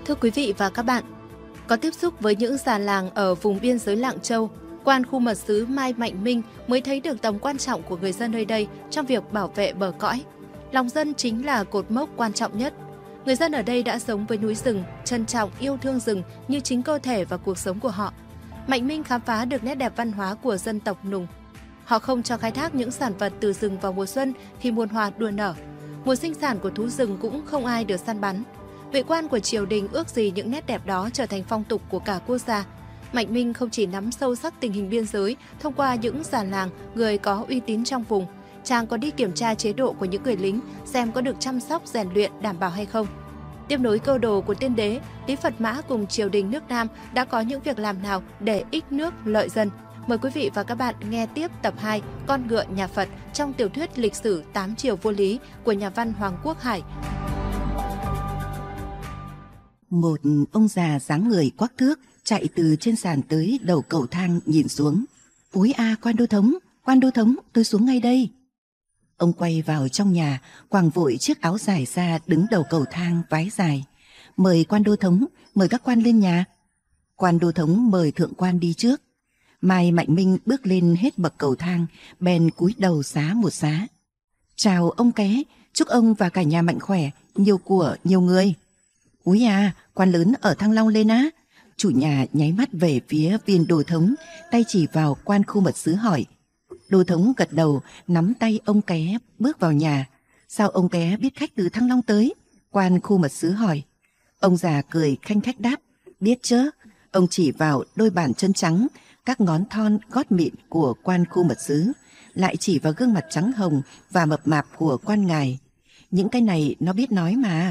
Thưa quý vị và các bạn, có tiếp xúc với những già làng ở vùng biên giới Lạng Châu, quan khu mật sứ Mai Mạnh Minh mới thấy được tầm quan trọng của người dân nơi đây trong việc bảo vệ bờ cõi. Lòng dân chính là cột mốc quan trọng nhất. Người dân ở đây đã sống với núi rừng, trân trọng, yêu thương rừng như chính cơ thể và cuộc sống của họ. Mạnh Minh khám phá được nét đẹp văn hóa của dân tộc Nùng. Họ không cho khai thác những sản vật từ rừng vào mùa xuân thì muôn hoa đua nở. Mùa sinh sản của thú rừng cũng không ai được săn bắn. Vị quan của triều đình ước gì những nét đẹp đó trở thành phong tục của cả quốc gia. Mạnh Minh không chỉ nắm sâu sắc tình hình biên giới thông qua những già làng, người có uy tín trong vùng, chàng còn đi kiểm tra chế độ của những người lính xem có được chăm sóc rèn luyện đảm bảo hay không. Tiếp nối cơ đồ của tiên đế, Lý Phật Mã cùng triều đình nước Nam đã có những việc làm nào để ích nước lợi dân. Mời quý vị và các bạn nghe tiếp tập 2 Con ngựa nhà Phật trong tiểu thuyết lịch sử 8 triều vua Lý của nhà văn Hoàng Quốc Hải. Một ông già dáng người quắc thước chạy từ trên sàn tới đầu cầu thang nhìn xuống. Úi a, quan đô thống, tôi xuống ngay đây. Ông quay vào trong nhà, quàng vội chiếc áo dài ra đứng đầu cầu thang vái dài. Mời quan đô thống, mời các quan lên nhà. Quan đô thống mời thượng quan đi trước. Mai Mạnh Minh bước lên hết bậc cầu thang, bèn cúi đầu xá một xá. Chào ông Ké, chúc ông và cả nhà mạnh khỏe, nhiều của, nhiều người. Úi à, quan lớn ở Thăng Long lên á. Chủ nhà nháy mắt về phía viên đô thống, tay chỉ vào quan khu mật sứ hỏi. Đô thống gật đầu, nắm tay ông Ké bước vào nhà. Sao ông Ké biết khách từ Thăng Long tới? Quan khu mật sứ hỏi. Ông già cười khanh khách đáp. Biết chứ. Ông chỉ vào đôi bàn chân trắng, các ngón thon gót mịn của quan khu mật sứ, lại chỉ vào gương mặt trắng hồng và mập mạp của quan ngài. Những cái này nó biết nói mà.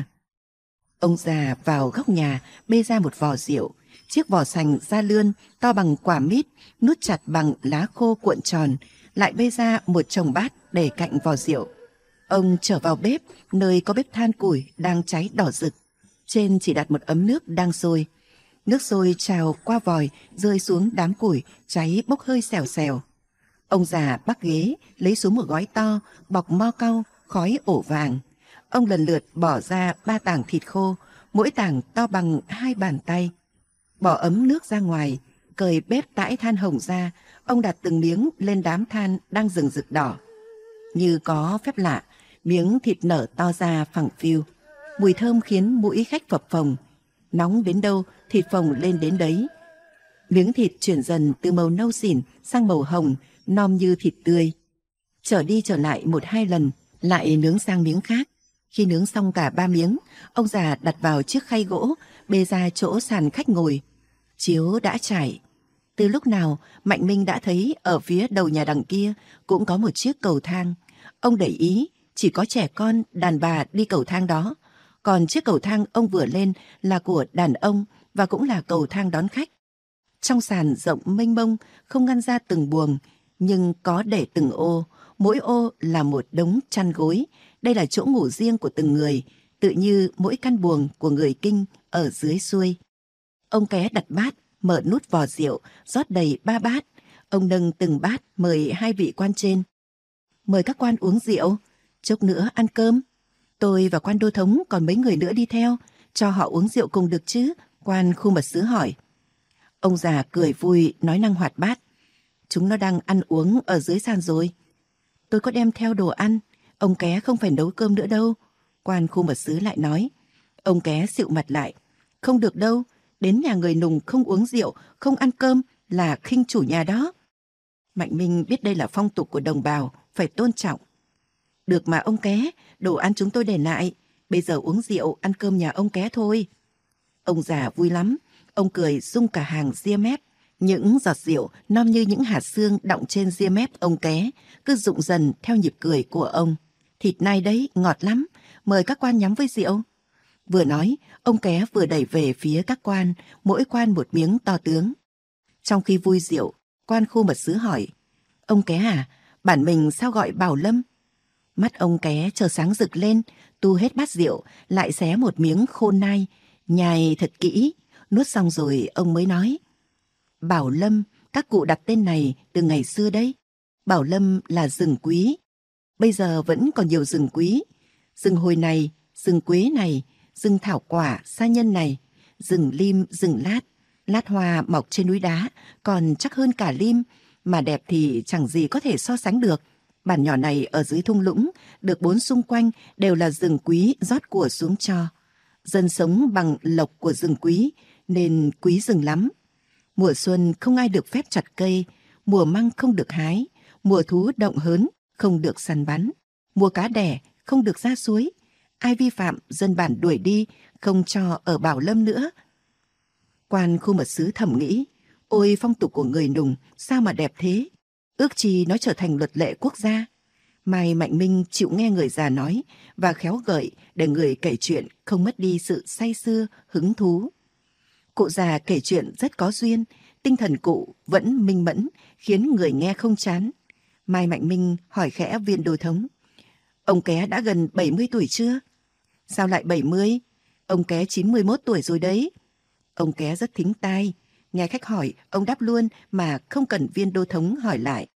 Ông già vào góc nhà bê ra một vò rượu, chiếc vò sành da lươn to bằng quả mít, nút chặt bằng lá khô cuộn tròn, lại bê ra một chồng bát để cạnh vò rượu. Ông trở vào bếp, nơi có bếp than củi đang cháy đỏ rực. Trên chỉ đặt một ấm nước đang sôi. Nước sôi trào qua vòi rơi xuống đám củi cháy bốc hơi xèo xèo. Ông già bắt ghế lấy xuống một gói to bọc mo cau khói ổ vàng. Ông lần lượt bỏ ra 3 tảng thịt khô, mỗi tảng to bằng 2 bàn tay. Bỏ ấm nước ra ngoài, cởi bếp tãi than hồng ra, ông đặt từng miếng lên đám than đang rừng rực đỏ. Như có phép lạ, miếng thịt nở to ra phẳng phiu. Mùi thơm khiến mũi khách phập phồng. Nóng đến đâu, thịt phồng lên đến đấy. Miếng thịt chuyển dần từ màu nâu xỉn sang màu hồng, non như thịt tươi. Trở đi trở lại 1-2 lần, lại nướng sang miếng khác. Khi nướng xong cả 3 miếng, ông già đặt vào chiếc khay gỗ, bê ra chỗ sàn khách ngồi. Chiếu đã trải. Từ lúc nào, Mạnh Minh đã thấy ở phía đầu nhà đằng kia cũng có một chiếc cầu thang. Ông để ý, chỉ có trẻ con, đàn bà đi cầu thang đó. Còn chiếc cầu thang ông vừa lên là của đàn ông và cũng là cầu thang đón khách. Trong sàn rộng mênh mông, không ngăn ra từng buồng, nhưng có để từng ô. Mỗi ô là một đống chăn gối. Đây là chỗ ngủ riêng của từng người, tự như mỗi căn buồng của người Kinh ở dưới xuôi. Ông Ké đặt bát, mở nút vò rượu, rót đầy 3 bát. Ông nâng từng bát mời 2 vị quan trên. Mời các quan uống rượu, chốc nữa ăn cơm. Tôi và quan đô thống còn mấy người nữa đi theo, cho họ uống rượu cùng được chứ? Quan khu mật sứ hỏi. Ông già cười vui, nói năng hoạt bát. Chúng nó đang ăn uống ở dưới sàn rồi. Tôi có đem theo đồ ăn, ông Ké không phải nấu cơm nữa đâu. Quan khu mật sứ lại nói. Ông Ké xịu mặt lại. Không được đâu, đến nhà người Nùng không uống rượu, không ăn cơm là khinh chủ nhà đó. Mạnh Minh biết đây là phong tục của đồng bào, phải tôn trọng. Được mà ông Ké, đồ ăn chúng tôi để lại, bây giờ uống rượu, ăn cơm nhà ông Ké thôi. Ông già vui lắm, ông cười rung cả hàng ria mép. Những giọt rượu non như những hạt xương đọng trên ria mép ông Ké, cứ rụng dần theo nhịp cười của ông. Thịt nai đấy, ngọt lắm, mời các quan nhắm với rượu. Vừa nói, ông Ké vừa đẩy về phía các quan, mỗi quan một miếng to tướng. Trong khi vui rượu, quan khu mật sứ hỏi. Ông Ké à, bản mình sao gọi Bảo Lâm? Mắt ông Ké chợt sáng rực lên, tu hết bát rượu, lại xé một miếng khôn nai, nhai thật kỹ, nuốt xong rồi ông mới nói. Bảo Lâm, các cụ đặt tên này từ ngày xưa đấy. Bảo Lâm là rừng quý. Bây giờ vẫn còn nhiều rừng quý. Rừng hồi này, rừng quế này, rừng thảo quả, sa nhân này, rừng lim, rừng lát. Lát hoa mọc trên núi đá, còn chắc hơn cả lim, mà đẹp thì chẳng gì có thể so sánh được. Bản nhỏ này ở dưới thung lũng, được 4 xung quanh đều là rừng quý rót của xuống cho. Dân sống bằng lộc của rừng quý, nên quý rừng lắm. Mùa xuân không ai được phép chặt cây, mùa măng không được hái, mùa thú động hớn không được săn bắn, mùa cá đẻ không được ra suối. Ai vi phạm dân bản đuổi đi, không cho ở Bảo Lâm nữa. Quan khu mật sứ thầm nghĩ, ôi phong tục của người Nùng sao mà đẹp thế, ước chi nó trở thành luật lệ quốc gia. Mai Mạnh Minh chịu nghe người già nói và khéo gợi để người kể chuyện không mất đi sự say sưa, hứng thú. Cụ già kể chuyện rất có duyên, tinh thần cụ vẫn minh mẫn, khiến người nghe không chán. Mai Mạnh Minh hỏi khẽ Viên Đô Thống, ông Ké đã gần 70 tuổi chưa? Sao lại 70? Ông Ké 91 tuổi rồi đấy. Ông Ké rất thính tai, nghe khách hỏi, ông đáp luôn mà không cần Viên Đô Thống hỏi lại.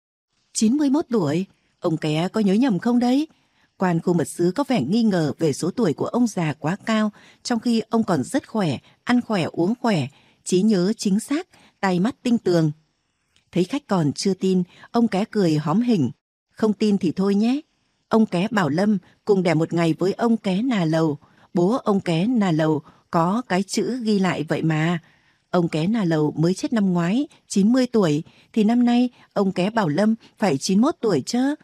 91 tuổi? Ông Ké có nhớ nhầm không đấy? Quan khu mật sứ có vẻ nghi ngờ về số tuổi của ông già quá cao, trong khi ông còn rất khỏe, ăn khỏe, uống khỏe, trí nhớ chính xác, tay mắt tinh tường. Thấy khách còn chưa tin, ông Ké cười hóm hỉnh. Không tin thì thôi nhé. Ông Ké Bảo Lâm cùng đẻ một ngày với ông Ké Nà Lầu. Bố ông Ké Nà Lầu có cái chữ ghi lại vậy mà. Ông Ké Nà Lầu mới chết năm ngoái, 90 tuổi, thì năm nay ông Ké Bảo Lâm phải 91 tuổi chứ.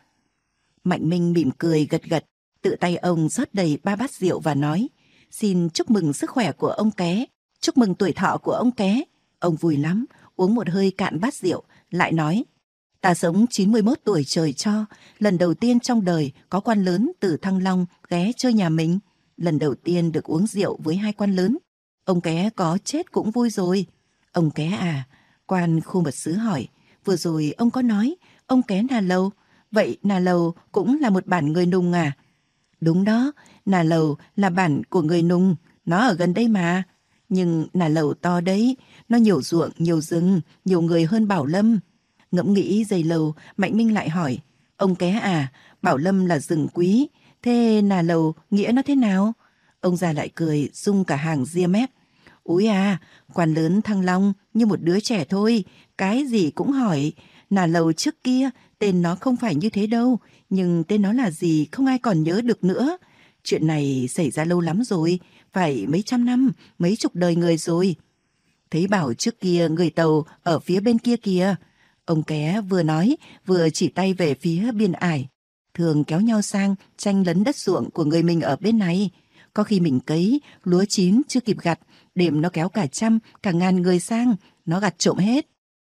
Mạnh Minh mỉm cười gật gật, tự tay ông rót đầy 3 bát rượu và nói, xin chúc mừng sức khỏe của ông Ké, chúc mừng tuổi thọ của ông Ké. Ông vui lắm, uống một hơi cạn bát rượu, lại nói, ta sống 91 tuổi trời cho, lần đầu tiên trong đời có quan lớn từ Thăng Long ghé chơi nhà mình, lần đầu tiên được uống rượu với 2 quan lớn. Ông Ké có chết cũng vui rồi. Ông Ké à? Quan khu mật sứ hỏi, vừa rồi ông có nói ông Ké Nà Lầu, vậy Nà Lầu cũng là một bản người Nùng à? Đúng đó, Nà Lầu là bản của người Nùng, nó ở gần đây mà. Nhưng Nà Lầu to đấy, nó nhiều ruộng, nhiều rừng, nhiều người hơn Bảo Lâm. Ngẫm nghĩ giây lâu, Mạnh Minh lại hỏi, ông Ké à, Bảo Lâm là rừng quý, thế Nà Lầu nghĩa nó thế nào? Ông già lại cười, rung cả hàng ria mép. Úi à, quan lớn Thăng Long như một đứa trẻ thôi, cái gì cũng hỏi. Nà Lầu trước kia, tên nó không phải như thế đâu, nhưng tên nó là gì không ai còn nhớ được nữa. Chuyện này xảy ra lâu lắm rồi, phải mấy trăm năm, mấy chục đời người rồi. Thấy bảo trước kia người Tàu ở phía bên kia kìa. Ông Ké vừa nói, vừa chỉ tay về phía biên ải. Thường kéo nhau sang tranh lấn đất ruộng của người mình ở bên này. Có khi mình cấy, lúa chín chưa kịp gặt, đêm nó kéo cả trăm, cả ngàn người sang, nó gặt trộm hết.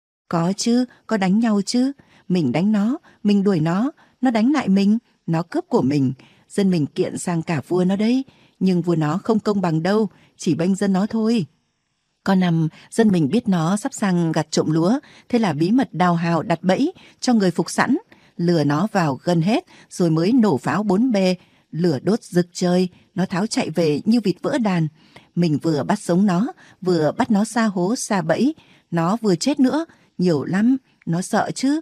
Có chứ, có đánh nhau chứ. Mình đánh nó, mình đuổi nó đánh lại mình, nó cướp của mình. Dân mình kiện sang cả vua nó đấy, nhưng vua nó không công bằng đâu, chỉ bênh dân nó thôi. Có năm, dân mình biết nó sắp sang gặt trộm lúa, thế là bí mật đào hào đặt bẫy cho người phục sẵn, lừa nó vào gần hết rồi mới nổ pháo 4 bề, lửa đốt rực trời, nó tháo chạy về như vịt vỡ đàn. Mình vừa bắt sống nó, vừa bắt nó xa hố xa bẫy, nó vừa chết nữa, nhiều lắm, nó sợ chứ.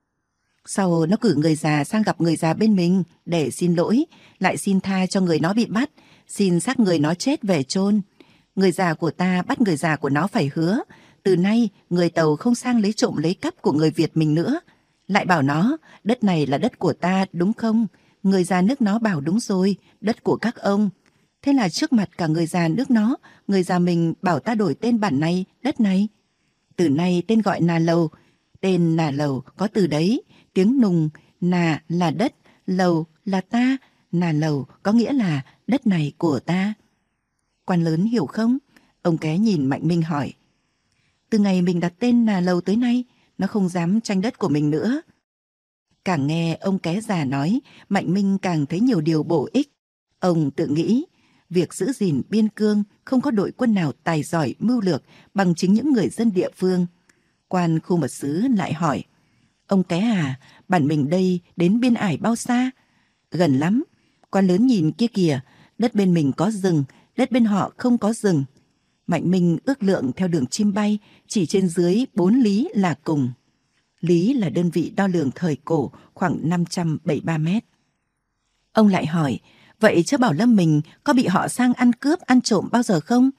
Sau nó cử người già sang gặp người già bên mình để xin lỗi, lại xin tha cho người nó bị bắt, xin xác người nó chết về chôn. Người già của ta bắt người già của nó phải hứa, từ nay người Tàu không sang lấy trộm lấy cắp của người Việt mình nữa. Lại bảo nó, đất này là đất của ta đúng không? Người già nước nó bảo đúng rồi, đất của các ông. Thế là trước mặt cả người già nước nó, người già mình bảo ta đổi tên bản này, đất này. Từ nay tên gọi Nà Lầu. Tên Nà Lầu có từ đấy, tiếng Nùng, Nà là đất, Lầu là ta, Nà Lầu có nghĩa là đất này của ta. Quan lớn hiểu không? Ông Ké nhìn Mạnh Minh hỏi. Từ ngày mình đặt tên Nà Lầu tới nay, nó không dám tranh đất của mình nữa. Càng nghe ông Ké già nói, Mạnh Minh càng thấy nhiều điều bổ ích. Ông tự nghĩ, việc giữ gìn biên cương không có đội quân nào tài giỏi mưu lược bằng chính những người dân địa phương. Quan khu mật sứ lại hỏi, ông Ké à, bản mình đây đến biên ải bao xa? Gần lắm. Quan lớn nhìn kia kìa, đất bên mình có rừng, đất bên họ không có rừng. Mạnh Minh ước lượng theo đường chim bay, chỉ trên dưới 4 lý là cùng. Lý là đơn vị đo lường thời cổ, khoảng 573 mét. Ông lại hỏi, vậy chứ Bảo Lâm mình có bị họ sang ăn cướp, ăn trộm bao giờ không?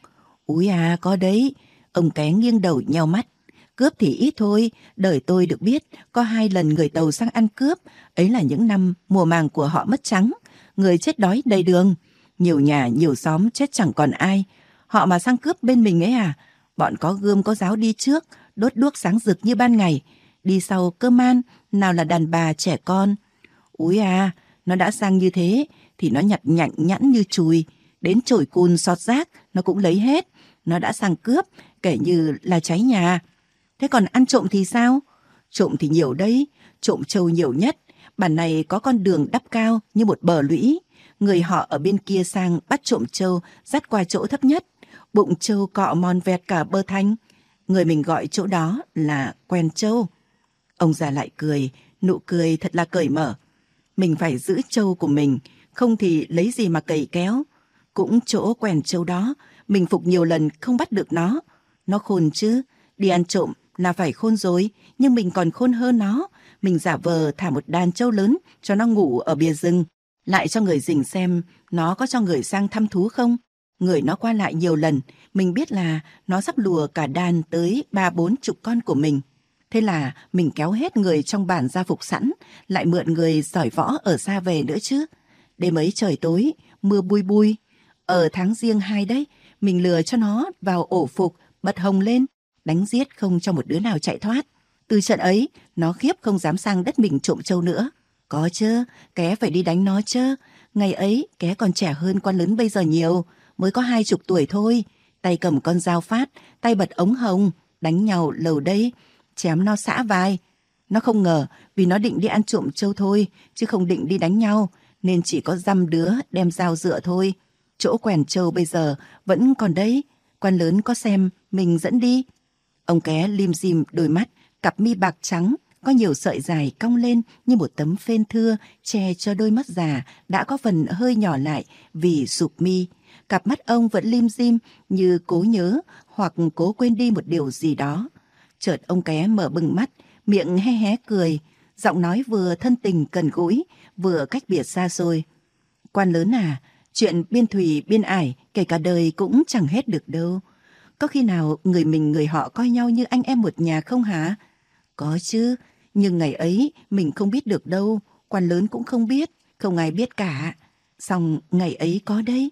Úi à, có đấy. Ông Ké nghiêng đầu nheo mắt. Cướp thì ít thôi, đời tôi được biết có 2 lần người Tàu sang ăn cướp, ấy là những năm mùa màng của họ mất trắng, người chết đói đầy đường, nhiều nhà nhiều xóm chết chẳng còn ai. Họ mà sang cướp bên mình ấy à? Bọn có gươm có giáo đi trước, đốt đuốc sáng rực như ban ngày, đi sau cơm man, nào là đàn bà trẻ con. Úi à, nó đã sang như thế thì nó nhặt nhạnh nhẵn như chùi, đến chổi cùn xọt rác nó cũng lấy hết. Nó đã sang cướp, kể như là cháy nhà. Thế còn ăn trộm thì sao? Trộm thì nhiều đấy, trộm trâu nhiều nhất. Bản này có con đường đắp cao như một bờ lũy. Người họ ở bên kia sang bắt trộm trâu, dắt qua chỗ thấp nhất. Bụng trâu cọ mòn vẹt cả bờ thanh. Người mình gọi chỗ đó là quèn trâu. Ông già lại cười, nụ cười thật là cởi mở. Mình phải giữ trâu của mình, không thì lấy gì mà cày kéo. Cũng chỗ quèn trâu đó, mình phục nhiều lần không bắt được nó. Nó khôn chứ, đi ăn trộm là phải khôn rồi, nhưng mình còn khôn hơn nó. Mình giả vờ thả một đàn trâu lớn cho nó ngủ ở bìa rừng, lại cho người rình xem nó có cho người sang thăm thú không. Người nó qua lại nhiều lần, mình biết là nó sắp lùa cả đàn tới 30-40 con của mình. Thế là mình kéo hết người trong bản ra phục sẵn, lại mượn người giỏi võ ở xa về nữa chứ. Đêm ấy trời tối, mưa bui bui. Ở tháng Giêng 2 đấy, mình lừa cho nó vào ổ phục, bật hồng lên, đánh giết không cho một đứa nào chạy thoát. Từ trận ấy, nó khiếp không dám sang đất mình trộm trâu nữa. Có chứ, Ké phải đi đánh nó chứ. Ngày ấy, Ké còn trẻ hơn con lớn bây giờ nhiều, mới có 20 tuổi thôi. Tay cầm con dao phát, tay bật ống hồng, đánh nhau lầu đây, chém nó xã vai. Nó không ngờ vì nó định đi ăn trộm trâu thôi, chứ không định đi đánh nhau, nên chỉ có dăm đứa đem dao dựa thôi. Chỗ quèn trâu bây giờ vẫn còn đấy, quan lớn có xem mình dẫn đi. Ông Ké lim dim đôi mắt, cặp mi bạc trắng, có nhiều sợi dài cong lên như một tấm phên thưa che cho đôi mắt già đã có phần hơi nhỏ lại vì sụp mi. Cặp mắt ông vẫn lim dim như cố nhớ hoặc cố quên đi một điều gì đó. Chợt ông Ké mở bừng mắt, miệng hé hé cười, giọng nói vừa thân tình gần gũi, vừa cách biệt xa xôi. Quan lớn à, chuyện biên thùy biên ải kể cả đời cũng chẳng hết được đâu. Có khi nào người mình người họ coi nhau như anh em một nhà không hả? Có chứ, nhưng ngày ấy mình không biết được đâu, quan lớn cũng không biết, không ai biết cả. Song ngày ấy có đấy.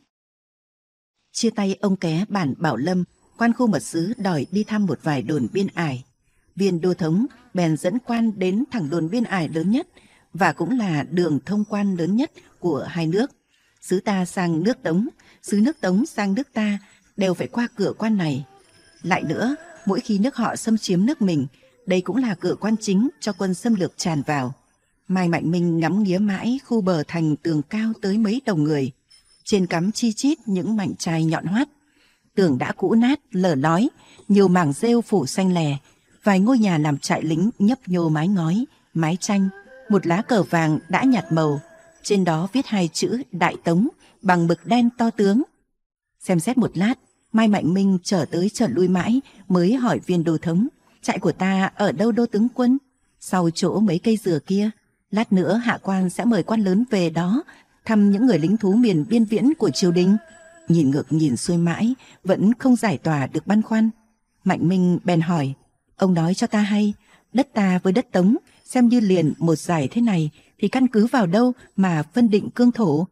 Chia tay ông Ké bản Bảo Lâm, quan khu mật sứ đòi đi thăm một vài đồn biên ải. Viên đô thống bèn dẫn quan đến thẳng đồn biên ải lớn nhất và cũng là đường thông quan lớn nhất của hai nước. Sứ ta sang nước Tống, sứ nước Tống sang nước ta đều phải qua cửa quan này. Lại nữa, mỗi khi nước họ xâm chiếm nước mình, đây cũng là cửa quan chính cho quân xâm lược tràn vào. Mai Mạnh Minh ngắm nghía mãi khu bờ thành tường cao tới mấy đồng người. Trên cắm chi chít những mảnh chai nhọn hoắt. Tường đã cũ nát, lở lói, nhiều mảng rêu phủ xanh lè. Vài ngôi nhà làm trại lính nhấp nhô mái ngói, mái tranh. Một lá cờ vàng đã nhạt màu. Trên đó viết 2 chữ Đại Tống bằng mực đen to tướng. Xem xét một lát, Mai Mạnh Minh trở tới trở lui mãi mới hỏi viên đô thống: trại của ta ở đâu đô tướng quân? Sau chỗ mấy cây dừa kia. Lát nữa hạ quan sẽ mời quan lớn về đó thăm những người lính thú miền biên viễn của triều đình. Nhìn ngược nhìn xuôi mãi vẫn không giải tỏa được băn khoăn. Mạnh Minh bèn hỏi: ông nói cho ta hay, đất ta với đất Tống xem như liền một dải thế này thì căn cứ vào đâu mà phân định cương thổ?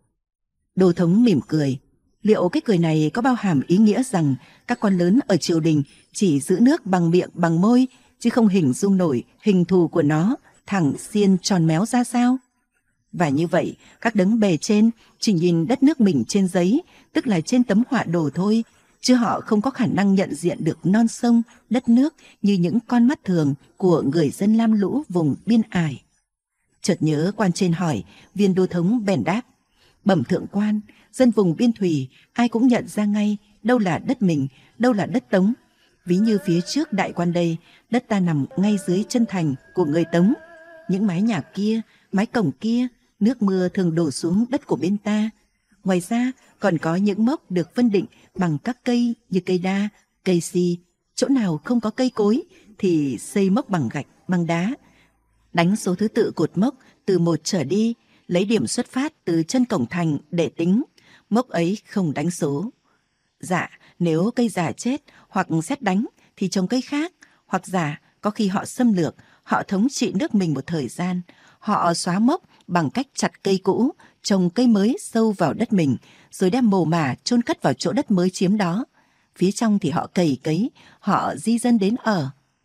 Đô thống mỉm cười. Liệu cái cười này có bao hàm ý nghĩa rằng các quan lớn ở triều đình chỉ giữ nước bằng miệng bằng môi, chứ không hình dung nổi hình thù của nó thẳng xiên tròn méo ra sao? Và như vậy, các đấng bề trên chỉ nhìn đất nước mình trên giấy, tức là trên tấm họa đồ thôi, chứ họ không có khả năng nhận diện được non sông, đất nước như những con mắt thường của người dân lam lũ vùng biên ải. Chợt nhớ quan trên hỏi, viên đô thống bèn đáp: bẩm thượng quan, dân vùng biên thùy ai cũng nhận ra ngay đâu là đất mình, đâu là đất Tống. Ví như phía trước đại quan đây, đất ta nằm ngay dưới chân thành của người Tống. Những mái nhà kia, mái cổng kia, nước mưa thường đổ xuống đất của bên ta. Ngoài ra còn có những mốc được phân định bằng các cây như cây đa, cây si. Chỗ nào không có cây cối thì xây mốc bằng gạch, bằng đá. Đánh số thứ tự cột mốc từ 1 trở đi, lấy điểm xuất phát từ chân cổng thành để tính. Mốc ấy không đánh số. Dạ, Nếu cây giả chết hoặc sét đánh thì trồng cây khác, hoặc giả có khi họ xâm lược, họ thống trị nước mình một thời gian. Họ xóa mốc bằng cách chặt cây cũ, trồng cây mới sâu vào đất mình, rồi đem mồ mả chôn cất vào chỗ đất mới chiếm đó. Phía trong thì họ cày cấy, họ di dân đến ở.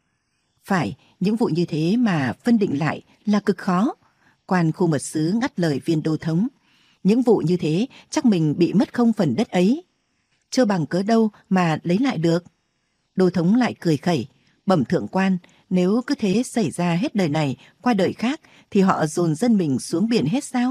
Phải, những vụ như thế mà phân định lại là cực khó. Quan khu mật sứ ngắt lời viên đô thống. Những vụ như thế chắc mình bị mất không phần đất ấy. Chưa bằng cớ đâu mà lấy lại được. Đô thống lại cười khẩy. Bẩm thượng quan, nếu cứ thế xảy ra hết đời này qua đời khác thì họ dồn dân mình xuống biển hết sao?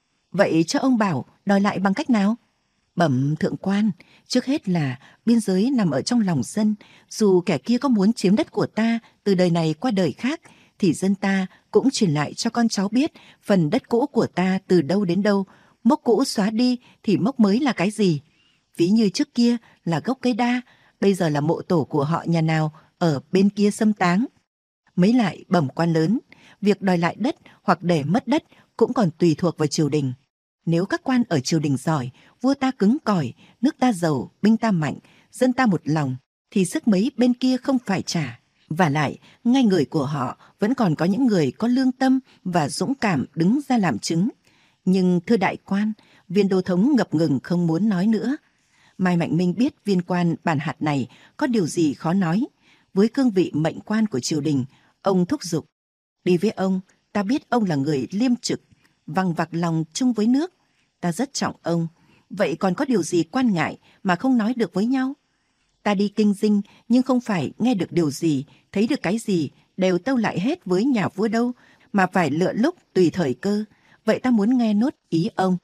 Vậy cho ông bảo đòi lại bằng cách nào? Bẩm thượng quan, trước hết là biên giới nằm ở trong lòng dân. Dù kẻ kia có muốn chiếm đất của ta từ đời này qua đời khác, thì dân ta cũng truyền lại cho con cháu biết phần đất cũ của ta từ đâu đến đâu. Mốc cũ xóa đi thì mốc mới là cái gì? Ví như trước kia là gốc cây đa, bây giờ là mộ tổ của họ nhà nào ở bên kia xâm táng. Mấy lại bẩm quan lớn, việc đòi lại đất hoặc để mất đất cũng còn tùy thuộc vào triều đình. Nếu các quan ở triều đình giỏi, vua ta cứng cỏi, nước ta giàu, binh ta mạnh, dân ta một lòng, thì sức mấy bên kia không phải trả. Và lại, ngay người của họ vẫn còn có những người có lương tâm và dũng cảm đứng ra làm chứng. Nhưng thưa đại quan, viên đô thống ngập ngừng không muốn nói nữa. Mai Mạnh Minh biết viên quan bản hạt này có điều gì khó nói. Với cương vị mệnh quan của triều đình, ông thúc giục. Đi với ông, ta biết ông là người liêm trực, vằng vặc lòng chung với nước. Ta rất trọng ông, vậy còn có điều gì quan ngại mà không nói được với nhau? Ta đi kinh dinh nhưng không phải nghe được điều gì, thấy được cái gì đều tâu lại hết với nhà vua đâu, mà phải lựa lúc tùy thời cơ. Vậy ta muốn nghe nốt ý ông.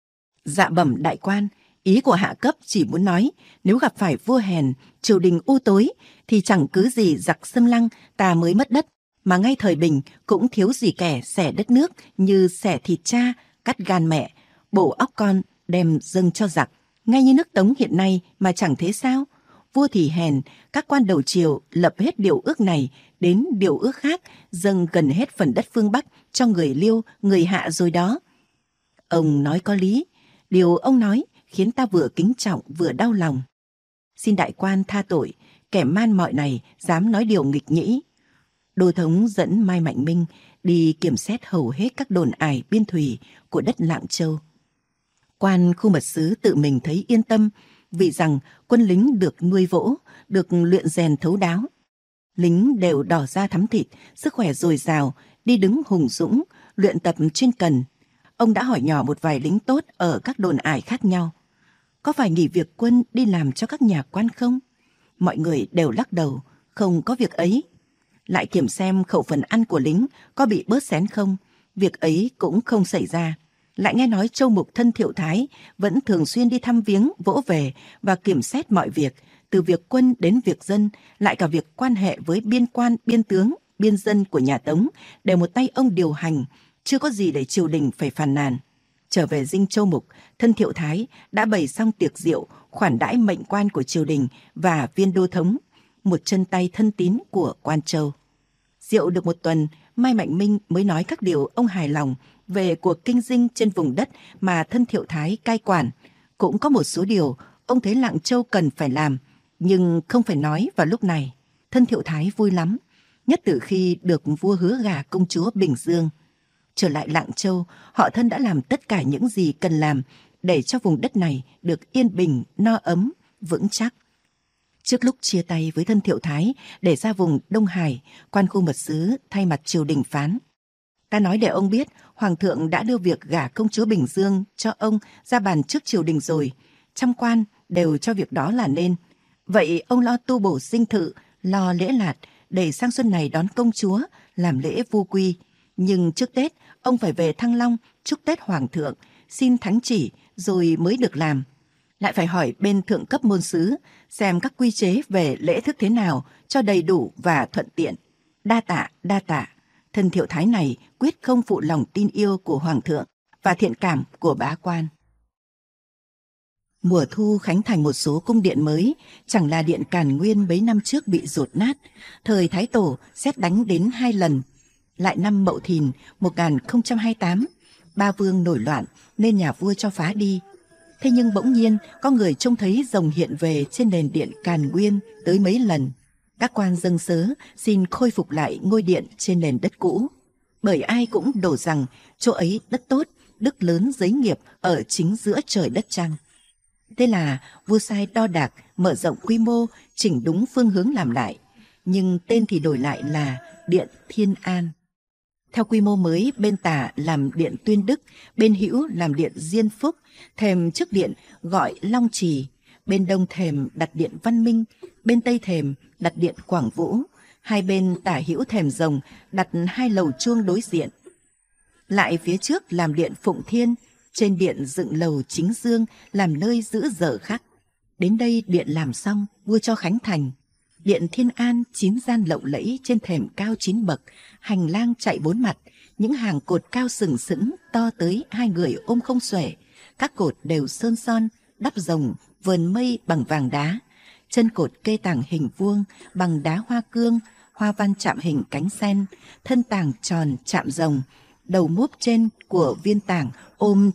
Dạ bẩm đại quan, ý của hạ cấp chỉ muốn nói, nếu gặp phải vua hèn, triều đình u tối, thì chẳng cứ gì giặc xâm lăng ta mới mất đất, mà ngay thời bình cũng thiếu gì kẻ xẻ đất nước như xẻ thịt cha, cắt gan mẹ, bổ óc con đem dâng cho giặc. Ngay như nước Tống hiện nay mà chẳng thế sao? Vua thì hèn, các quan đầu triều lập hết điều ước này đến điều ước khác, dâng gần hết phần đất phương Bắc cho người Liêu, người Hạ rồi đó. Ông nói có lý, điều ông nói khiến ta vừa kính trọng vừa đau lòng. Xin đại quan tha tội, kẻ man mọi này dám nói điều nghịch nhĩ. Đô thống dẫn Mai Mạnh Minh đi kiểm xét hầu hết các đồn ải biên thùy của đất Lạng Châu. Quan khu mật sứ tự mình thấy yên tâm vì rằng quân lính được nuôi vỗ, được luyện rèn thấu đáo. Lính đều đỏ da thắm thịt, sức khỏe dồi dào, đi đứng hùng dũng, luyện tập chuyên cần. Ông đã hỏi nhỏ một vài lính tốt ở các đồn ải khác nhau. Có phải nghỉ việc quân đi làm cho các nhà quan không? Mọi người đều lắc đầu, không có việc ấy. Lại kiểm xem khẩu phần ăn của lính có bị bớt xén không, việc ấy cũng không xảy ra. Lại nghe nói Châu Mục thân Thiệu Thái vẫn thường xuyên đi thăm viếng, vỗ về và kiểm xét mọi việc, từ việc quân đến việc dân, lại cả việc quan hệ với biên quan, biên tướng, biên dân của nhà Tống, đều một tay ông điều hành, chưa có gì để triều đình phải phàn nàn. Trở về dinh Châu Mục, thân Thiệu Thái đã bày xong tiệc rượu, khoản đãi mệnh quan của triều đình và viên đô thống, một chân tay thân tín của quan Châu. Rượu được một tuần, Mai Mạnh Minh mới nói các điều ông hài lòng về cuộc kinh dinh trên vùng đất mà thân Thiệu Thái cai quản. Cũng có một số điều ông thấy Lạng Châu cần phải làm, nhưng không phải nói vào lúc này. Thân Thiệu Thái vui lắm, nhất từ khi được vua hứa gả công chúa Bình Dương. Trở lại Lạng Châu, họ thân đã làm tất cả những gì cần làm để cho vùng đất này được yên bình, no ấm, vững chắc. Trước lúc chia tay với thân Thiệu Thái để ra vùng Đông Hải, quan khu mật sứ thay mặt triều đình phán. Ta nói để ông biết, Hoàng thượng đã đưa việc gả công chúa Bình Dương cho ông ra bàn trước triều đình rồi. Trăm quan đều cho việc đó là nên. Vậy ông lo tu bổ dinh thự, lo lễ lạt, để sang xuân này đón công chúa, làm lễ vu quy. Nhưng trước Tết, ông phải về Thăng Long, chúc Tết Hoàng thượng, xin thánh chỉ rồi mới được làm. Lại phải hỏi bên thượng cấp môn sứ, xem các quy chế về lễ thức thế nào cho đầy đủ và thuận tiện. Đa tạ, đa tạ. Thân Thiệu Thái này quyết không phụ lòng tin yêu của Hoàng thượng và thiện cảm của bá quan. Mùa thu khánh thành một số cung điện mới, chẳng là điện Càn Nguyên mấy năm trước bị dột nát. Thời Thái Tổ sét đánh đến 2 lần. Lại năm Mậu Thìn 1028, Ba Vương nổi loạn nên nhà vua cho phá đi. Thế nhưng bỗng nhiên có người trông thấy rồng hiện về trên nền điện Càn Nguyên tới mấy lần. Các quan dâng sớ xin khôi phục lại ngôi điện trên nền đất cũ. Bởi ai cũng đổ rằng chỗ ấy đất tốt, đức lớn giới nghiệp ở chính giữa trời đất trăng. Thế là vua sai đo đạc, mở rộng quy mô, chỉnh đúng phương hướng làm lại. Nhưng tên thì đổi lại là Điện Thiên An. Theo quy mô mới, bên tả làm Điện Tuyên Đức, bên hữu làm Điện Diên Phúc, thềm trước điện gọi Long Trì, bên đông thềm đặt Điện Văn Minh, bên tây thềm đặt Điện Quảng Vũ, hai bên tả hữu thềm rồng đặt hai lầu chuông đối diện. Lại phía trước làm Điện Phụng Thiên, trên điện dựng lầu Chính Dương làm nơi giữ giờ khắc. Đến đây điện làm xong, vua cho khánh thành. Điện Thiên An 9 gian lộng lẫy, trên thềm cao 9 bậc, hành lang chạy 4 mặt, những hàng cột cao sừng sững to tới 2 người ôm không xuể. Các cột đều sơn son, đắp rồng, vườn mây bằng vàng đá. Chân cột kê tàng hình vuông bằng đá hoa cương, hoa văn chạm hình cánh sen, thân tàng tròn chạm rồng. Đầu múp trên của viên tảng ôm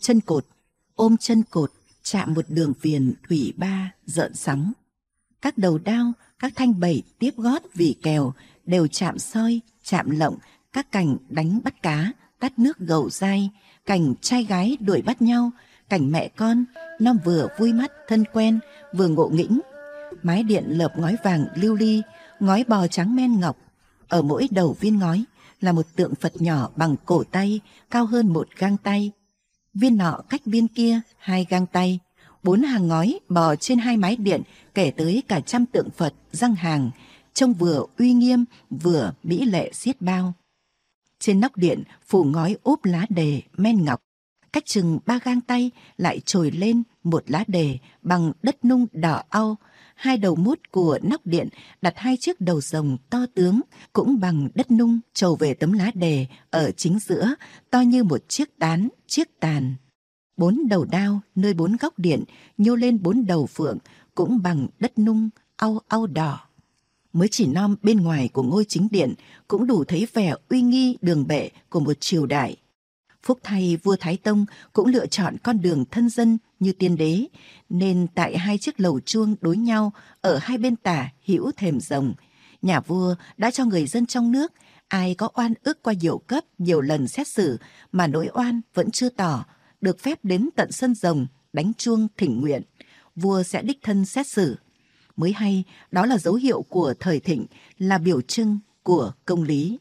chân cột chạm một đường viền thủy ba rợn sóng. Các đầu đao, các thanh bẩy tiếp gót vì kèo đều chạm soi, chạm lộng, các cảnh đánh bắt cá, tát nước gầu dai, cảnh trai gái đuổi bắt nhau, cảnh mẹ con, nó vừa vui mắt thân quen, vừa ngộ nghĩnh. Mái điện lợp ngói vàng lưu ly, ngói bò trắng men ngọc. Ở mỗi đầu viên ngói là một tượng Phật nhỏ bằng cổ tay, cao hơn 1 gang tay. Viên nọ cách viên kia 2 gang tay. 4 hàng ngói bò trên 2 mái điện, kể tới cả trăm tượng Phật răng hàng, trông vừa uy nghiêm vừa mỹ lệ xiết bao. Trên nóc điện phủ ngói ốp lá đề men ngọc, cách chừng 3 gang tay lại trồi lên một lá đề bằng đất nung đỏ au. 2 đầu mút của nóc điện đặt 2 chiếc đầu rồng to tướng cũng bằng đất nung trầu về tấm lá đề ở chính giữa, to như một chiếc tàn. 4 đầu đao nơi 4 góc điện nhô lên 4 đầu phượng cũng bằng đất nung au au đỏ. Mới chỉ nom bên ngoài của ngôi chính điện cũng đủ thấy vẻ uy nghi đường bệ của một triều đại. Phúc thay vua Thái Tông cũng lựa chọn con đường thân dân như tiên đế, nên tại 2 chiếc lầu chuông đối nhau ở hai bên tả hữu thềm rồng, nhà vua đã cho người dân trong nước ai có oan ức qua nhiều cấp nhiều lần xét xử mà nỗi oan vẫn chưa tỏ, được phép đến tận sân rồng đánh chuông thỉnh nguyện, vua sẽ đích thân xét xử. Mới hay đó là dấu hiệu của thời thịnh, là biểu trưng của công lý.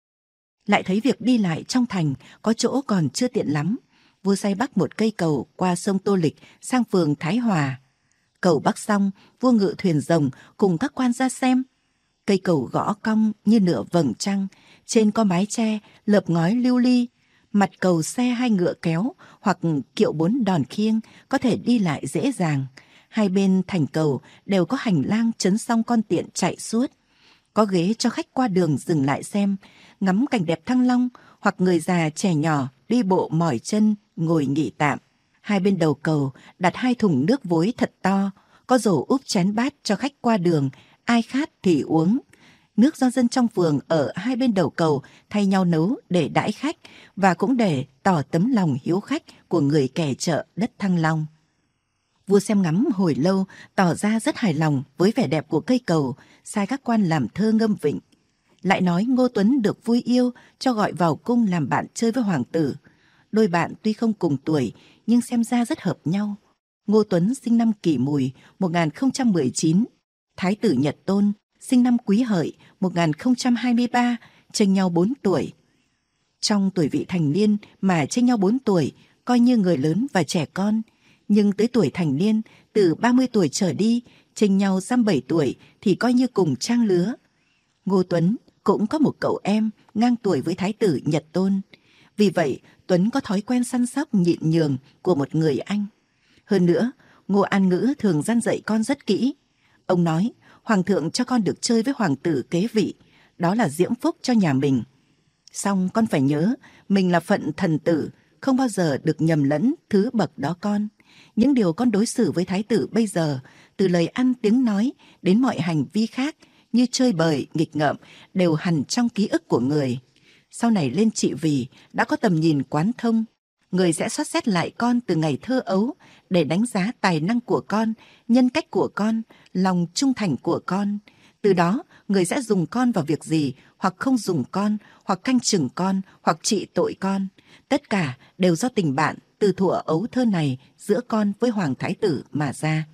Lại thấy việc đi lại trong thành có chỗ còn chưa tiện lắm, vua sai bắc một cây cầu qua sông Tô Lịch sang phường Thái Hòa. Cầu bắc xong, vua ngự thuyền rồng cùng các quan ra xem. Cây cầu gõ cong như nửa vầng trăng, trên có mái tre lợp ngói lưu ly. Mặt cầu xe 2 ngựa kéo hoặc kiệu 4 đòn khiêng có thể đi lại dễ dàng. Hai bên thành cầu đều có hành lang chấn song con tiện chạy suốt. Có ghế cho khách qua đường dừng lại xem, ngắm cảnh đẹp Thăng Long, hoặc người già trẻ nhỏ đi bộ mỏi chân ngồi nghỉ tạm. Hai bên đầu cầu đặt 2 thùng nước vối thật to, có rổ úp chén bát cho khách qua đường, ai khát thì uống. Nước do dân trong phường ở hai bên đầu cầu thay nhau nấu để đãi khách, và cũng để tỏ tấm lòng hiếu khách của người kẻ chợ đất Thăng Long. Vua xem ngắm hồi lâu, tỏ ra rất hài lòng với vẻ đẹp của cây cầu, sai các quan làm thơ ngâm vịnh. Lại nói Ngô Tuấn được vui yêu cho gọi vào cung làm bạn chơi với hoàng tử. Đôi bạn tuy không cùng tuổi nhưng xem ra rất hợp nhau. Ngô Tuấn sinh năm Kỷ Mùi 1019, Thái tử Nhật Tôn sinh năm Quý Hợi 1023, chênh nhau 4 tuổi. Trong tuổi vị thành niên mà chênh nhau 4 tuổi coi như người lớn và trẻ con, nhưng tới tuổi thành niên từ 30 tuổi trở đi, chênh nhau 7 tuổi thì coi như cùng trang lứa. Ngô Tuấn cũng có một cậu em ngang tuổi với Thái tử Nhật Tôn. Vì vậy, Tuấn có thói quen săn sóc nhịn nhường của một người anh. Hơn nữa, Ngô An Ngữ thường dăn dạy con rất kỹ. Ông nói, hoàng thượng cho con được chơi với hoàng tử kế vị, đó là diễm phúc cho nhà mình. Song con phải nhớ, mình là phận thần tử, không bao giờ được nhầm lẫn thứ bậc đó con. Những điều con đối xử với thái tử bây giờ, từ lời ăn tiếng nói đến mọi hành vi khác như chơi bời, nghịch ngợm, đều hằn trong ký ức của người. Sau này lên trị vì đã có tầm nhìn quán thông. người sẽ soát xét lại con từ ngày thơ ấu để đánh giá tài năng của con, nhân cách của con, lòng trung thành của con. Từ đó, người sẽ dùng con vào việc gì, hoặc không dùng con, hoặc canh chừng con, hoặc trị tội con. Tất cả đều do tình bạn từ thuở ấu thơ này giữa con với Hoàng Thái Tử mà ra.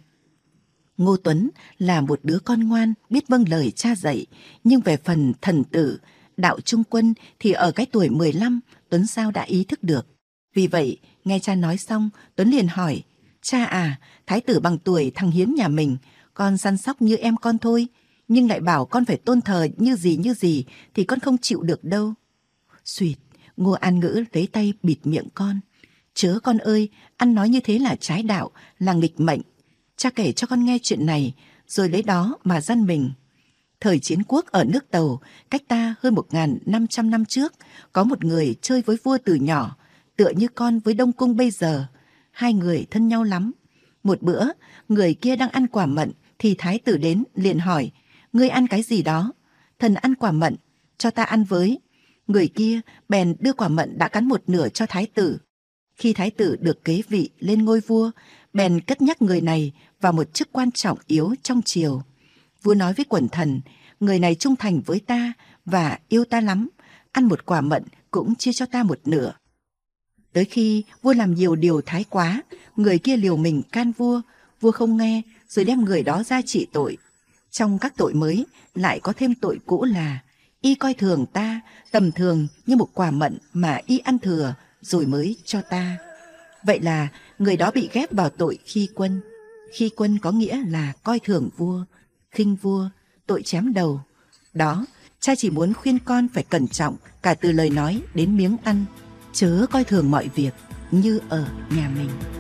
Ngô Tuấn là một đứa con ngoan, biết vâng lời cha dạy, nhưng về phần thần tử, đạo trung quân thì ở cái tuổi 15, Tuấn sao đã ý thức được. Vì vậy, nghe cha nói xong, Tuấn liền hỏi, cha à, Thái tử bằng tuổi thằng Hiến nhà mình, con săn sóc như em con thôi, nhưng lại bảo con phải tôn thờ như gì thì con không chịu được đâu. Xuyệt, Ngô An Ngữ lấy tay bịt miệng con. Chớ con ơi, ăn nói như thế là trái đạo, là nghịch mệnh. Cha kể cho con nghe chuyện này, rồi lấy đó mà dân mình. Thời chiến quốc ở nước Tàu, cách ta hơn 1.500 năm trước, có một người chơi với vua từ nhỏ, tựa như con với Đông Cung bây giờ. Hai người thân nhau lắm. Một bữa, người kia đang ăn quả mận, thì thái tử đến liền hỏi, ngươi ăn cái gì đó? Thần ăn quả mận, cho ta ăn với. Người kia bèn đưa quả mận đã cắn một nửa cho thái tử. Khi thái tử được kế vị lên ngôi vua, bèn cất nhắc người này vào một chức quan trọng yếu trong triều. Vua nói với quần thần, người này trung thành với ta và yêu ta lắm, ăn một quả mận cũng chia cho ta một nửa. Tới khi vua làm nhiều điều thái quá, người kia liều mình can vua, vua không nghe, rồi đem người đó ra trị tội. Trong các tội mới lại có thêm tội cũ là y coi thường ta, tầm thường như một quả mận mà y ăn thừa rồi mới cho ta. Vậy là người đó bị ghép vào tội khi quân. Khi quân có nghĩa là coi thường vua, khinh vua, tội chém đầu. Đó, cha chỉ muốn khuyên con phải cẩn trọng cả từ lời nói đến miếng ăn, chớ coi thường mọi việc như ở nhà mình.